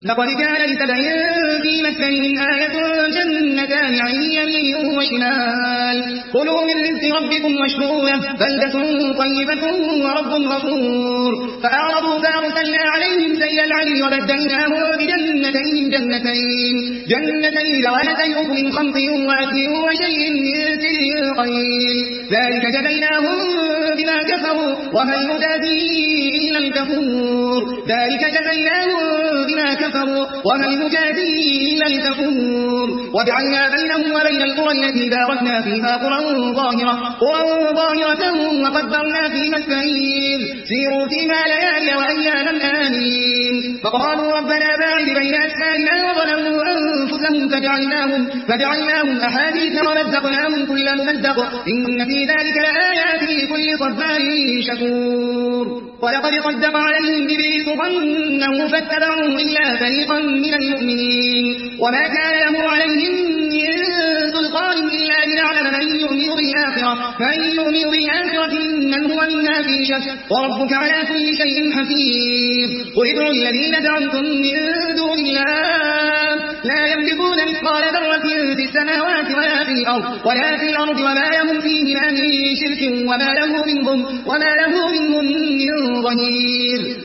لقد كان لسبع في مسكنهم آية جنتان عن يمين وشمال كلوا من رزق ربكم واشكروا له بلدة طيبة ورب غفور فأعرضوا فأرسلنا عليهم سيل العرم وبدلناهم بجنتين جنتين ذواتي أكل خمط وأكل وشيء من سدر قليل ذلك جزيناهم بما كفروا وهل نجازي إلا الكفور وهل نجازي إلا الكفور وجعلنا بينهم وبين القرى التي باركنا فيها قرى ظاهرة وقدرنا فيها السير سيروا فيها ليالي وأياما آمين فقالوا ربنا باعد بين أسفارنا وظلموا أنفسهم فجعلناهم أحاديث ومزقناهم كل ممزق إن في ذلك لآيات لكل صبار شكور ولقد صدق عليهم إبليس ظنه فاتبعوه إلا فريقا من المؤمنين وما كان له عليهم من سلطان إلا لنعلم من يؤمن بالآخرة من هو منا في شك وربك على كل شيء حفيظ قل ادعوا الذين دعوتم من دون الله لا يملكون مثقال ذرة في السماوات ولا في الأرض وما لهم فيهما من شرك وما له منهم من ظهير